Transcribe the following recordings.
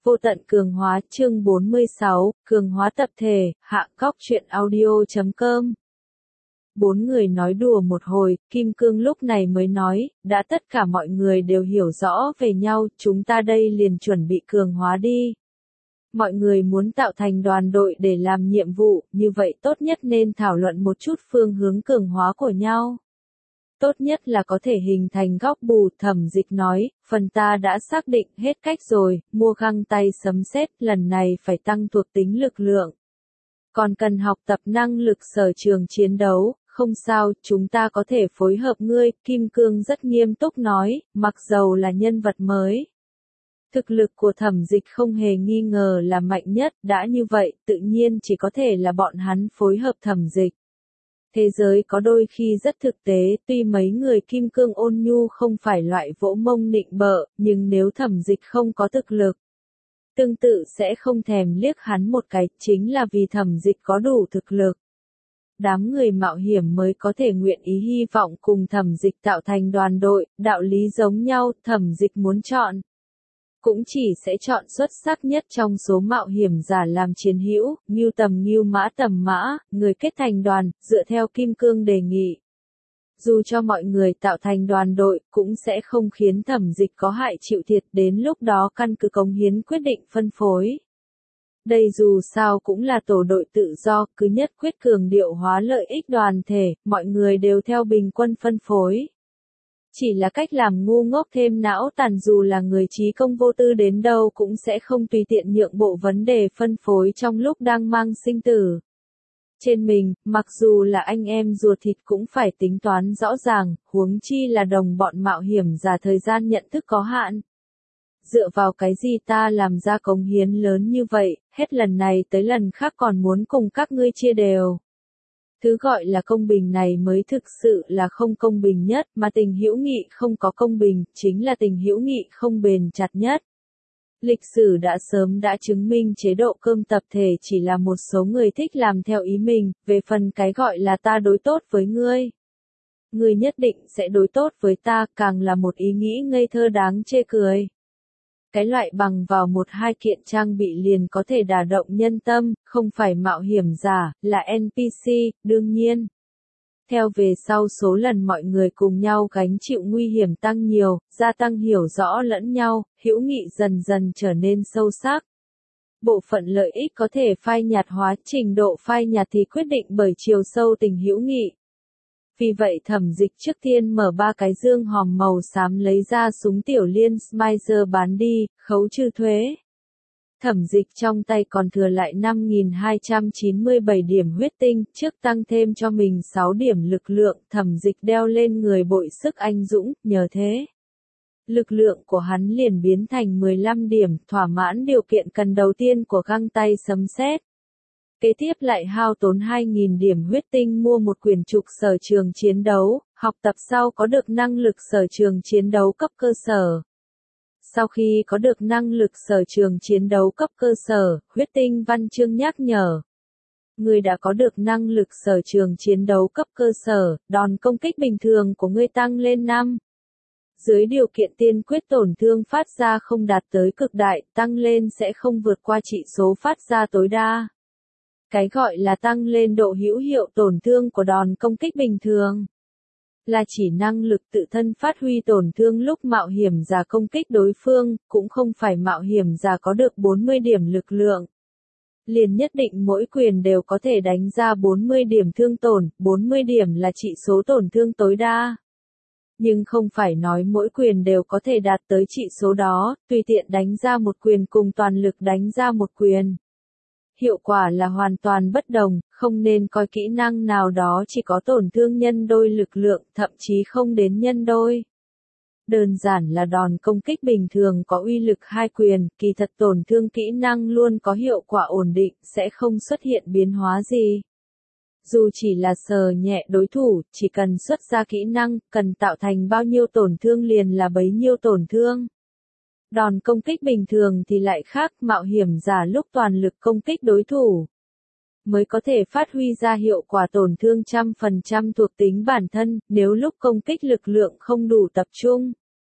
Vô tận cường hóa chương 46, cường hóa tập thể, hạ góc truyện audio.com. Bốn người nói đùa một hồi, Kim Cương lúc này mới nói, đã tất cả mọi người đều hiểu rõ về nhau, chúng ta đây liền chuẩn bị cường hóa đi. Mọi người muốn tạo thành đoàn đội để làm nhiệm vụ, như vậy tốt nhất nên thảo luận một chút phương hướng cường hóa của nhau. Tốt nhất là có thể hình thành góc bù, Thẩm Dịch nói, phần ta đã xác định hết cách rồi, mua găng tay sấm sét, lần này phải tăng thuộc tính lực lượng. Còn cần học tập năng lực sở trường chiến đấu, không sao, chúng ta có thể phối hợp ngươi, Kim Cương rất nghiêm túc nói, mặc dầu là nhân vật mới. Thực lực của Thẩm Dịch không hề nghi ngờ là mạnh nhất, đã như vậy, tự nhiên chỉ có thể là bọn hắn phối hợp Thẩm Dịch. Thế giới có đôi khi rất thực tế, tuy mấy người Kim Cương ôn nhu không phải loại vỗ mông nịnh bợ, nhưng nếu Thẩm Dịch không có thực lực, tương tự sẽ không thèm liếc hắn một cái, chính là vì Thẩm Dịch có đủ thực lực. Đám người mạo hiểm mới có thể nguyện ý hy vọng cùng Thẩm Dịch tạo thành đoàn đội, đạo lý giống nhau, Thẩm Dịch muốn chọn. Cũng chỉ sẽ chọn xuất sắc nhất trong số mạo hiểm giả làm chiến hữu, ngưu tầm mã, người kết thành đoàn, dựa theo Kim Cương đề nghị. Dù cho mọi người tạo thành đoàn đội, cũng sẽ không khiến Thẩm Dịch có hại chịu thiệt, đến lúc đó căn cứ cống hiến quyết định phân phối. Đây dù sao cũng là tổ đội tự do, cứ nhất quyết cường điệu hóa lợi ích đoàn thể, mọi người đều theo bình quân phân phối. Chỉ là cách làm ngu ngốc thêm não tàn, dù là người trí công vô tư đến đâu cũng sẽ không tùy tiện nhượng bộ vấn đề phân phối trong lúc đang mang sinh tử. Trên mình, mặc dù là anh em ruột thịt cũng phải tính toán rõ ràng, huống chi là đồng bọn mạo hiểm giả thời gian nhận thức có hạn. Dựa vào cái gì ta làm ra cống hiến lớn như vậy, hết lần này tới lần khác còn muốn cùng các ngươi chia đều. Thứ gọi là công bình này mới thực sự là không công bình nhất, mà tình hữu nghị không có công bình, chính là tình hữu nghị không bền chặt nhất. Lịch sử đã sớm đã chứng minh chế độ cơm tập thể chỉ là một số người thích làm theo ý mình, về phần cái gọi là ta đối tốt với ngươi. Ngươi nhất định sẽ đối tốt với ta, càng là một ý nghĩ ngây thơ đáng chê cười. Cái loại bằng vào một hai kiện trang bị liền có thể đả động nhân tâm, không phải mạo hiểm giả, là NPC, đương nhiên. Theo về sau số lần mọi người cùng nhau gánh chịu nguy hiểm tăng nhiều, gia tăng hiểu rõ lẫn nhau, hữu nghị dần dần trở nên sâu sắc. Bộ phận lợi ích có thể phai nhạt hóa, trình độ phai nhạt thì quyết định bởi chiều sâu tình hữu nghị. Vì vậy Thẩm Dịch trước tiên mở ba cái dương hòm màu xám lấy ra súng tiểu liên Smicer bán đi, khấu trừ thuế. Thẩm Dịch trong tay còn thừa lại 5.297 điểm huyết tinh, trước tăng thêm cho mình 6 điểm lực lượng, Thẩm Dịch đeo lên người bội sức anh dũng, nhờ thế. Lực lượng của hắn liền biến thành 15 điểm, thỏa mãn điều kiện cần đầu tiên của găng tay sấm sét. Kế tiếp lại hao tốn 2.000 điểm huyết tinh mua một quyển trục sở trường chiến đấu, học tập sau có được năng lực sở trường chiến đấu cấp cơ sở. Sau khi có được năng lực sở trường chiến đấu cấp cơ sở, huyết tinh văn chương nhắc nhở. Người đã có được năng lực sở trường chiến đấu cấp cơ sở, đòn công kích bình thường của ngươi tăng lên 5. Dưới điều kiện tiên quyết tổn thương phát ra không đạt tới cực đại, tăng lên sẽ không vượt qua chỉ số phát ra tối đa. Cái gọi là tăng lên độ hữu hiệu tổn thương của đòn công kích bình thường, là chỉ năng lực tự thân phát huy tổn thương lúc mạo hiểm giả công kích đối phương, cũng không phải mạo hiểm giả có được 40 điểm lực lượng. Liền nhất định mỗi quyền đều có thể đánh ra 40 điểm thương tổn, 40 điểm là chỉ số tổn thương tối đa. Nhưng không phải nói mỗi quyền đều có thể đạt tới chỉ số đó, tùy tiện đánh ra một quyền cùng toàn lực đánh ra một quyền. Hiệu quả là hoàn toàn bất đồng, không nên coi kỹ năng nào đó chỉ có tổn thương nhân đôi lực lượng, thậm chí không đến nhân đôi. Đơn giản là đòn công kích bình thường có uy lực 2 quyền, kỳ thật tổn thương kỹ năng luôn có hiệu quả ổn định, sẽ không xuất hiện biến hóa gì. Dù chỉ là sờ nhẹ đối thủ, chỉ cần xuất ra kỹ năng, cần tạo thành bao nhiêu tổn thương liền là bấy nhiêu tổn thương. Đòn công kích bình thường thì lại khác, mạo hiểm giả lúc toàn lực công kích đối thủ mới có thể phát huy ra hiệu quả tổn thương 100% thuộc tính bản thân, nếu lúc công kích lực lượng không đủ tập trung.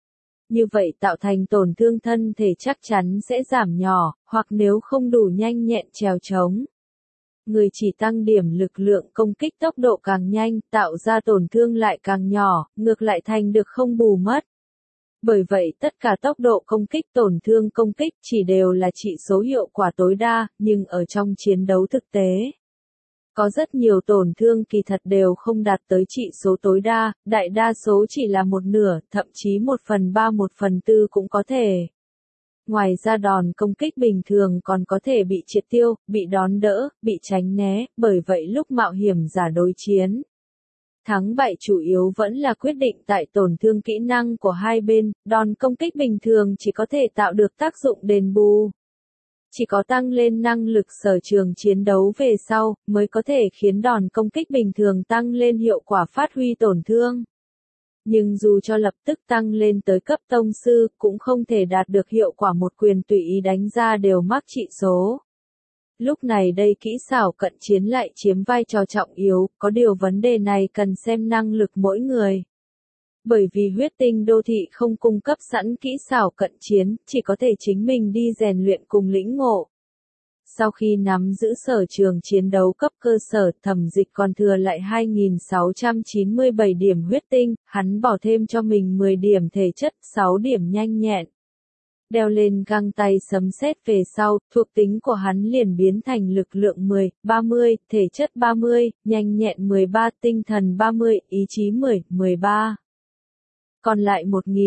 Như vậy tạo thành tổn thương thân thể chắc chắn sẽ giảm nhỏ, hoặc nếu không đủ nhanh nhẹn trèo trống. Người chỉ tăng điểm lực lượng công kích tốc độ càng nhanh, tạo ra tổn thương lại càng nhỏ, ngược lại thành được không bù mất. Bởi vậy tất cả tốc độ công kích tổn thương công kích chỉ đều là trị số hiệu quả tối đa, nhưng ở trong chiến đấu thực tế, có rất nhiều tổn thương kỳ thật đều không đạt tới trị số tối đa, đại đa số chỉ là một nửa, thậm chí 1/3 1/4 cũng có thể. Ngoài ra đòn công kích bình thường còn có thể bị triệt tiêu, bị đón đỡ, bị tránh né, bởi vậy lúc mạo hiểm giả đối chiến, thắng bại chủ yếu vẫn là quyết định tại tổn thương kỹ năng của hai bên, đòn công kích bình thường chỉ có thể tạo được tác dụng đền bù. Chỉ có tăng lên năng lực sở trường chiến đấu về sau, mới có thể khiến đòn công kích bình thường tăng lên hiệu quả phát huy tổn thương. Nhưng dù cho lập tức tăng lên tới cấp tông sư, cũng không thể đạt được hiệu quả một quyền tùy ý đánh ra đều mắc trị số. Lúc này đây kỹ xảo cận chiến lại chiếm vai trò trọng yếu, có điều vấn đề này cần xem năng lực mỗi người. Bởi vì huyết tinh đô thị không cung cấp sẵn kỹ xảo cận chiến, chỉ có thể chính mình đi rèn luyện cùng lĩnh ngộ. Sau khi nắm giữ sở trường chiến đấu cấp cơ sở, Thẩm Dịch còn thừa lại 2697 điểm huyết tinh, hắn bỏ thêm cho mình 10 điểm thể chất, 6 điểm nhanh nhẹn. Đeo lên găng tay sấm sét về sau, thuộc tính của hắn liền biến thành lực lượng 10, 30, thể chất 30, nhanh nhẹn 13, tinh thần 30, ý chí 10, 13. Còn lại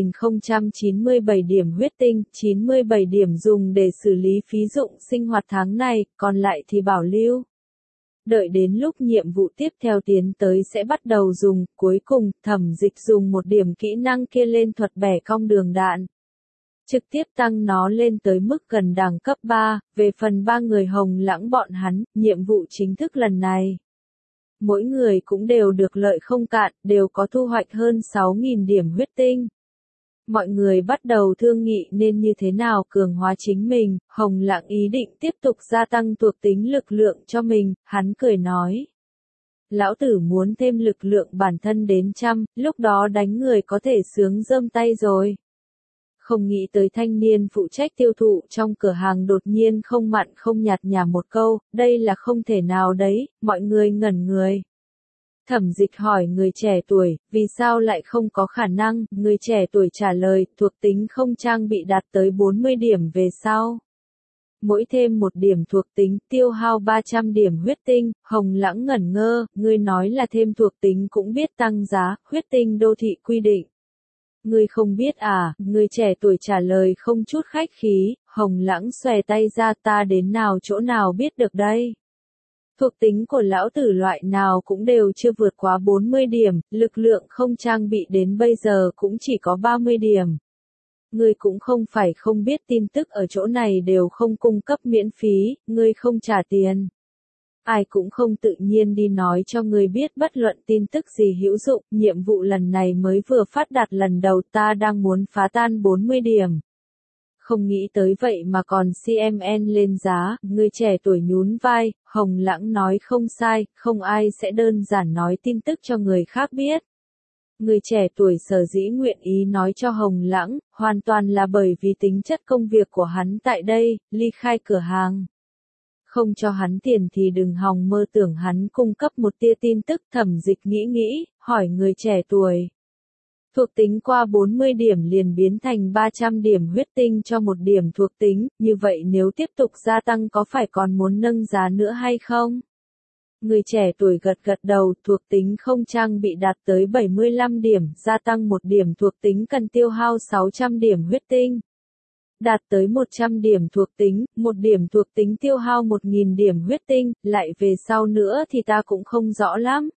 1097 điểm huyết tinh, 97 điểm dùng để xử lý phí dụng sinh hoạt tháng này, còn lại thì bảo lưu. Đợi đến lúc nhiệm vụ tiếp theo tiến tới sẽ bắt đầu dùng, cuối cùng, Thẩm Dịch dùng một điểm kỹ năng kia lên thuật bẻ cong đường đạn. Trực tiếp tăng nó lên tới mức gần đẳng cấp 3, về phần 3 người Hồng Lãng bọn hắn, nhiệm vụ chính thức lần này. Mỗi người cũng đều được lợi không cạn, đều có thu hoạch hơn 6.000 điểm huyết tinh. Mọi người bắt đầu thương nghị nên như thế nào cường hóa chính mình, Hồng Lãng ý định tiếp tục gia tăng thuộc tính lực lượng cho mình, hắn cười nói. Lão tử muốn thêm lực lượng bản thân đến 100, lúc đó đánh người có thể sướng rơm tay rồi. Không nghĩ tới thanh niên phụ trách tiêu thụ trong cửa hàng đột nhiên không mặn không nhạt nhả một câu, đây là không thể nào đấy, mọi người ngẩn người. Thẩm Dịch hỏi người trẻ tuổi, vì sao lại không có khả năng, người trẻ tuổi trả lời, thuộc tính không trang bị đạt tới 40 điểm về sau. Mỗi thêm một điểm thuộc tính, tiêu hao 300 điểm huyết tinh, Hồng Lãng ngẩn ngơ, ngươi nói là thêm thuộc tính cũng biết tăng giá, huyết tinh đô thị quy định. Ngươi không biết à, người trẻ tuổi trả lời không chút khách khí, Hồng Lãng xòe tay ra ta đến nào chỗ nào biết được đây. Thuộc tính của lão tử loại nào cũng đều chưa vượt quá 40 điểm, lực lượng không trang bị đến bây giờ cũng chỉ có 30 điểm. Ngươi cũng không phải không biết tin tức ở chỗ này đều không cung cấp miễn phí, ngươi không trả tiền. Ai cũng không tự nhiên đi nói cho ngươi biết bất luận tin tức gì hữu dụng, nhiệm vụ lần này mới vừa phát đạt lần đầu ta đang muốn phá tan 40 điểm. Không nghĩ tới vậy mà còn CMN lên giá, người trẻ tuổi nhún vai, Hồng Lãng nói không sai, không ai sẽ đơn giản nói tin tức cho người khác biết. Người trẻ tuổi sở dĩ nguyện ý nói cho Hồng Lãng, hoàn toàn là bởi vì tính chất công việc của hắn tại đây, ly khai cửa hàng. Không cho hắn tiền thì đừng hòng mơ tưởng hắn cung cấp một tia tin tức. Thẩm Dịch nghĩ, hỏi người trẻ tuổi. Thuộc tính qua 40 điểm liền biến thành 300 điểm huyết tinh cho một điểm thuộc tính, như vậy nếu tiếp tục gia tăng có phải còn muốn nâng giá nữa hay không? Người trẻ tuổi gật đầu, thuộc tính không trang bị đạt tới 75 điểm, gia tăng một điểm thuộc tính cần tiêu hao 600 điểm huyết tinh. Đạt tới 100 điểm thuộc tính, một điểm thuộc tính tiêu hao 1.000 điểm huyết tinh, lại về sau nữa thì ta cũng không rõ lắm.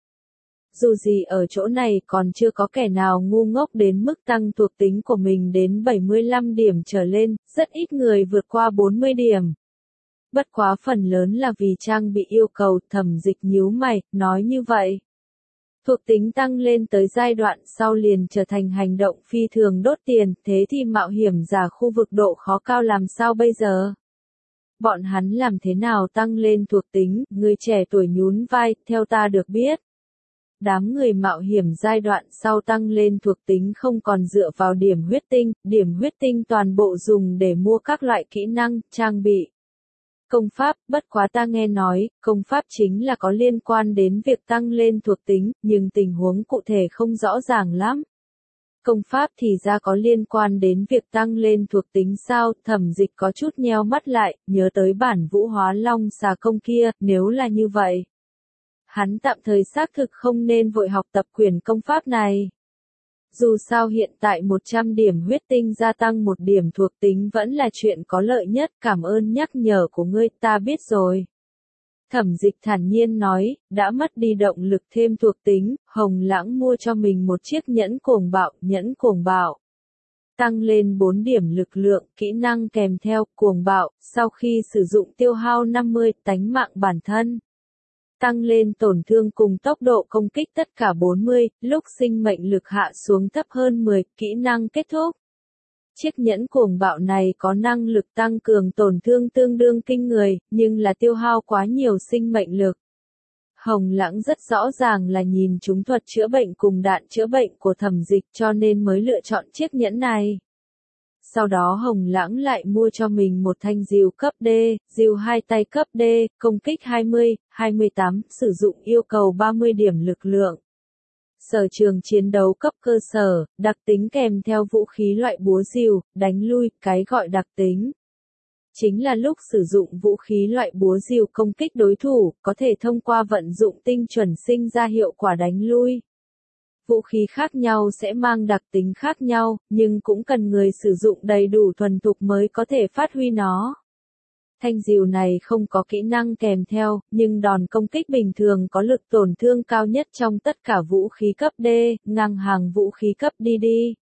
Dù gì ở chỗ này còn chưa có kẻ nào ngu ngốc đến mức tăng thuộc tính của mình đến 75 điểm trở lên, rất ít người vượt qua 40 điểm. Bất quá phần lớn là vì trang bị yêu cầu. Thẩm Dịch nhíu mày, nói như vậy. Thuộc tính tăng lên tới giai đoạn sau liền trở thành hành động phi thường đốt tiền, thế thì mạo hiểm giả khu vực độ khó cao làm sao bây giờ? Bọn hắn làm thế nào tăng lên thuộc tính, người trẻ tuổi nhún vai, theo ta được biết. Đám người mạo hiểm giai đoạn sau tăng lên thuộc tính không còn dựa vào điểm huyết tinh toàn bộ dùng để mua các loại kỹ năng, trang bị. Công pháp, bất quá ta nghe nói, công pháp chính là có liên quan đến việc tăng lên thuộc tính, nhưng tình huống cụ thể không rõ ràng lắm. Công pháp thì ra có liên quan đến việc tăng lên thuộc tính sao, Thẩm Dịch có chút nheo mắt lại, nhớ tới bản Vũ Hóa Long xà công kia, nếu là như vậy. Hắn tạm thời xác thực không nên vội học tập quyền công pháp này. Dù sao hiện tại 100 điểm huyết tinh gia tăng 1 điểm thuộc tính vẫn là chuyện có lợi nhất, cảm ơn nhắc nhở của ngươi, ta biết rồi. Thẩm Dịch thản nhiên nói, đã mất đi động lực thêm thuộc tính, Hồng Lãng mua cho mình một chiếc nhẫn cuồng bạo. Tăng lên 4 điểm lực lượng, kỹ năng kèm theo, cuồng bạo, sau khi sử dụng tiêu hao 50 tánh mạng bản thân. Tăng lên tổn thương cùng tốc độ công kích tất cả 40, lúc sinh mệnh lực hạ xuống thấp hơn 10, kỹ năng kết thúc. Chiếc nhẫn cuồng bạo này có năng lực tăng cường tổn thương tương đương kinh người, nhưng là tiêu hao quá nhiều sinh mệnh lực. Hồng Lãng rất rõ ràng là nhìn trúng thuật chữa bệnh cùng đạn chữa bệnh của Thẩm Dịch cho nên mới lựa chọn chiếc nhẫn này. Sau đó Hồng Lãng lại mua cho mình một thanh rìu cấp D, rìu 2 tay cấp D, công kích 20, 28, sử dụng yêu cầu 30 điểm lực lượng. Sở trường chiến đấu cấp cơ sở, đặc tính kèm theo vũ khí loại búa rìu, đánh lui, cái gọi đặc tính. Chính là lúc sử dụng vũ khí loại búa rìu công kích đối thủ, có thể thông qua vận dụng tinh chuẩn sinh ra hiệu quả đánh lui. Vũ khí khác nhau sẽ mang đặc tính khác nhau, nhưng cũng cần người sử dụng đầy đủ thuần thục mới có thể phát huy nó. Thanh rìu này không có kỹ năng kèm theo, nhưng đòn công kích bình thường có lực tổn thương cao nhất trong tất cả vũ khí cấp D, ngang hàng vũ khí cấp DD.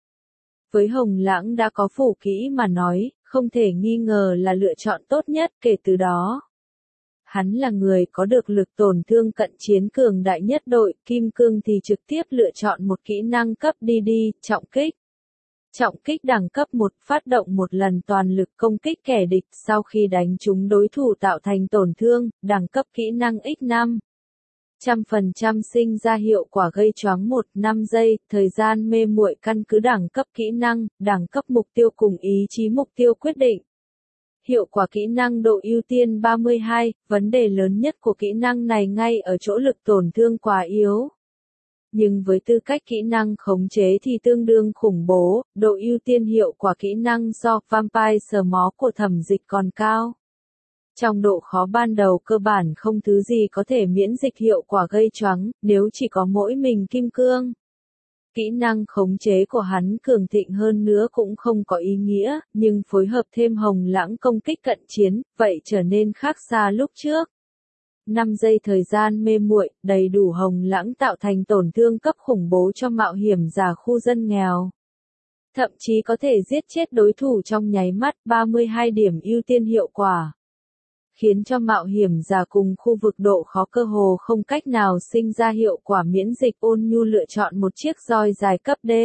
Với Hồng Lãng đã có phủ kỹ mà nói, không thể nghi ngờ là lựa chọn tốt nhất, kể từ đó. Hắn là người có được lực tổn thương cận chiến cường đại nhất đội, Kim Cương thì trực tiếp lựa chọn một kỹ năng cấp DD, trọng kích. Trọng kích đẳng cấp 1, phát động một lần toàn lực công kích kẻ địch sau khi đánh trúng đối thủ tạo thành tổn thương, đẳng cấp kỹ năng X5. 100% sinh ra hiệu quả gây choáng 1-5 giây, thời gian mê muội căn cứ đẳng cấp kỹ năng, đẳng cấp mục tiêu cùng ý chí mục tiêu quyết định. Hiệu quả kỹ năng độ ưu tiên 32, vấn đề lớn nhất của kỹ năng này ngay ở chỗ lực tổn thương quá yếu. Nhưng với tư cách kỹ năng khống chế thì tương đương khủng bố, độ ưu tiên hiệu quả kỹ năng do Vampire sờ mó của Thẩm Dịch còn cao. Trong độ khó ban đầu cơ bản không thứ gì có thể miễn dịch hiệu quả gây choáng, nếu chỉ có mỗi mình Kim Cương. Kỹ năng khống chế của hắn cường thịnh hơn nữa cũng không có ý nghĩa, nhưng phối hợp thêm Hồng Lãng công kích cận chiến, vậy trở nên khác xa lúc trước. 5 giây thời gian mê muội, đầy đủ Hồng Lãng tạo thành tổn thương cấp khủng bố cho mạo hiểm giả khu dân nghèo. Thậm chí có thể giết chết đối thủ trong nháy mắt, 32 điểm ưu tiên hiệu quả. Khiến cho mạo hiểm giả cùng khu vực độ khó cơ hồ không cách nào sinh ra hiệu quả miễn dịch. Ôn Nhu lựa chọn một chiếc roi dài cấp D.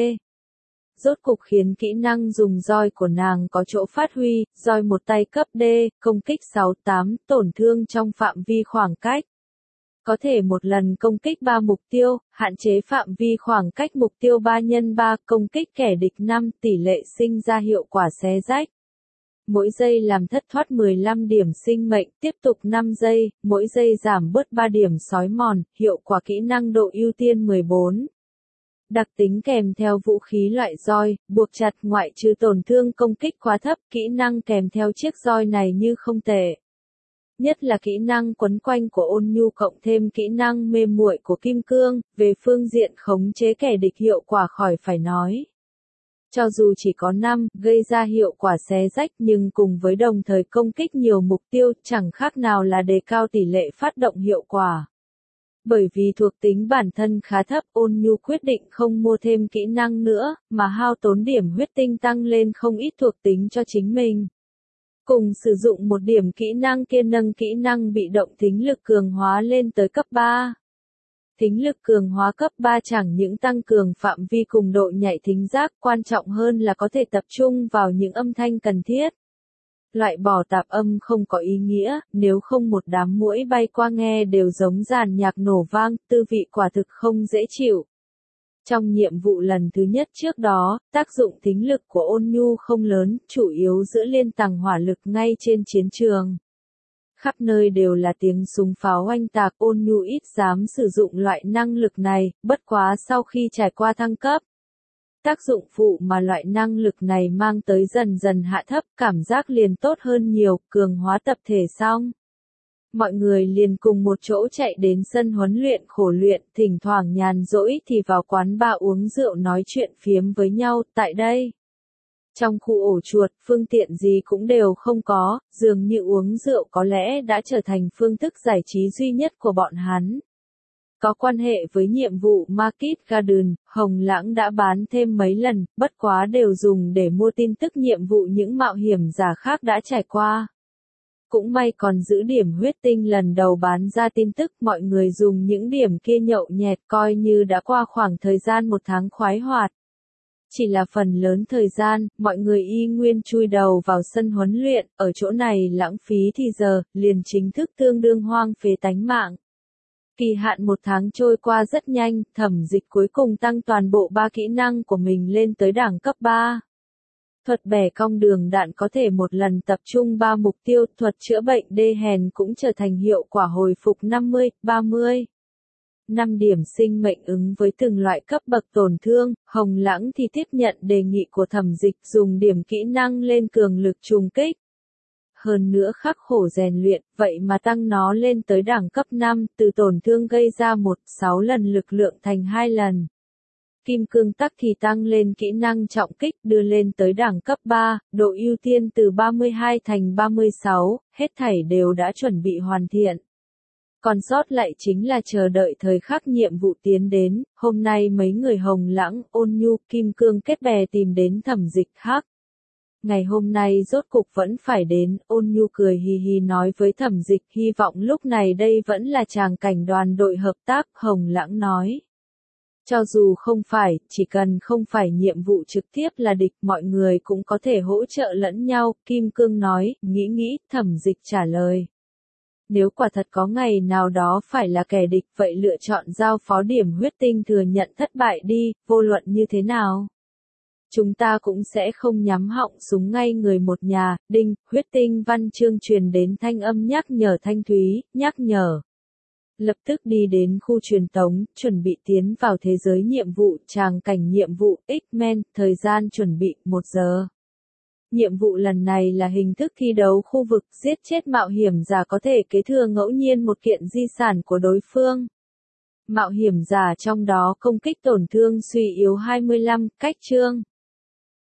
Rốt cục khiến kỹ năng dùng roi của nàng có chỗ phát huy, roi một tay cấp D, công kích 68, tổn thương trong phạm vi khoảng cách. Có thể một lần công kích 3 mục tiêu, hạn chế phạm vi khoảng cách mục tiêu 3x3, công kích kẻ địch 5, tỷ lệ sinh ra hiệu quả xé rách. Mỗi giây làm thất thoát 15 điểm sinh mệnh, tiếp tục 5 giây, mỗi giây giảm bớt 3 điểm sói mòn, hiệu quả kỹ năng độ ưu tiên 14. Đặc tính kèm theo vũ khí loại roi, buộc chặt ngoại trừ tổn thương công kích quá thấp, kỹ năng kèm theo chiếc roi này như không tệ. Nhất là kỹ năng quấn quanh của Ôn Nhu cộng thêm kỹ năng mê muội của Kim Cương, về phương diện khống chế kẻ địch hiệu quả khỏi phải nói. Cho dù chỉ có 5, gây ra hiệu quả xé rách nhưng cùng với đồng thời công kích nhiều mục tiêu, chẳng khác nào là đề cao tỷ lệ phát động hiệu quả. Bởi vì thuộc tính bản thân khá thấp, Ôn Nhu quyết định không mua thêm kỹ năng nữa, mà hao tốn điểm huyết tinh tăng lên không ít thuộc tính cho chính mình. Cùng sử dụng một điểm kỹ năng kia nâng kỹ năng bị động thính lực cường hóa lên tới cấp 3. Thính lực cường hóa cấp 3 chẳng những tăng cường phạm vi cùng độ nhạy thính giác, quan trọng hơn là có thể tập trung vào những âm thanh cần thiết. Loại bỏ tạp âm không có ý nghĩa, nếu không một đám muỗi bay qua nghe đều giống dàn nhạc nổ vang, tư vị quả thực không dễ chịu. Trong nhiệm vụ lần thứ nhất trước đó, tác dụng thính lực của Ôn Nhu không lớn, chủ yếu giữa liên tàng hỏa lực ngay trên chiến trường. Khắp nơi đều là tiếng súng pháo oanh tạc, Ôn Nhu ít dám sử dụng loại năng lực này, bất quá sau khi trải qua thăng cấp. Tác dụng phụ mà loại năng lực này mang tới dần dần hạ thấp, cảm giác liền tốt hơn nhiều, cường hóa tập thể xong. Mọi người liền cùng một chỗ chạy đến sân huấn luyện khổ luyện, thỉnh thoảng nhàn rỗi thì vào quán bar uống rượu nói chuyện phiếm với nhau, tại đây. Trong khu ổ chuột, phương tiện gì cũng đều không có, dường như uống rượu có lẽ đã trở thành phương thức giải trí duy nhất của bọn hắn. Có quan hệ với nhiệm vụ Market Garden, Hồng Lãng đã bán thêm mấy lần, bất quá đều dùng để mua tin tức nhiệm vụ những mạo hiểm giả khác đã trải qua. Cũng may còn giữ điểm huyết tinh lần đầu bán ra tin tức, mọi người dùng những điểm kia nhậu nhẹt coi như đã qua khoảng thời gian một tháng khoái hoạt. Chỉ là phần lớn thời gian, mọi người y nguyên chui đầu vào sân huấn luyện, ở chỗ này lãng phí thì giờ, liền chính thức tương đương hoang phế tánh mạng. Kỳ hạn một tháng trôi qua rất nhanh, Thẩm Dịch cuối cùng tăng toàn bộ 3 kỹ năng của mình lên tới đẳng cấp 3. Thuật bẻ cong đường đạn có thể một lần tập trung 3 mục tiêu, thuật chữa bệnh đê hèn cũng trở thành hiệu quả hồi phục 50, 30. 5 điểm sinh mệnh ứng với từng loại cấp bậc tổn thương, Hồng Lãng thì tiếp nhận đề nghị của Thẩm Dịch dùng điểm kỹ năng lên cường lực trùng kích. Hơn nữa khắc khổ rèn luyện, vậy mà tăng nó lên tới đẳng cấp 5, từ tổn thương gây ra 1/6 lần lực lượng thành 2 lần. Kim cương tắc thì tăng lên kỹ năng trọng kích đưa lên tới đẳng cấp 3, độ ưu tiên từ 32 thành 36, hết thảy đều đã chuẩn bị hoàn thiện. Còn sót lại chính là chờ đợi thời khắc nhiệm vụ tiến đến, hôm nay mấy người Hồng Lãng, Ôn Nhu, Kim Cương kết bè tìm đến Thẩm Dịch hắc. Ngày hôm nay rốt cục vẫn phải đến, Ôn Nhu cười hì hì nói với Thẩm Dịch, hy vọng lúc này đây vẫn là tràng cảnh đoàn đội hợp tác, Hồng Lãng nói. Cho dù không phải, chỉ cần không phải nhiệm vụ trực tiếp là địch, mọi người cũng có thể hỗ trợ lẫn nhau, Kim Cương nói, nghĩ, Thẩm Dịch trả lời. Nếu quả thật có ngày nào đó phải là kẻ địch, vậy lựa chọn giao phó điểm huyết tinh thừa nhận thất bại đi, vô luận như thế nào. Chúng ta cũng sẽ không nhắm họng súng ngay người một nhà, đinh, huyết tinh văn chương truyền đến thanh âm nhắc nhở thanh thúy, nhắc nhở. Lập tức đi đến khu truyền tống, chuẩn bị tiến vào thế giới nhiệm vụ, tràng cảnh nhiệm vụ, X-Men, thời gian chuẩn bị, 1 giờ. Nhiệm vụ lần này là hình thức thi đấu khu vực, giết chết mạo hiểm giả có thể kế thừa ngẫu nhiên một kiện di sản của đối phương. Mạo hiểm giả trong đó công kích tổn thương suy yếu 25, cách chương.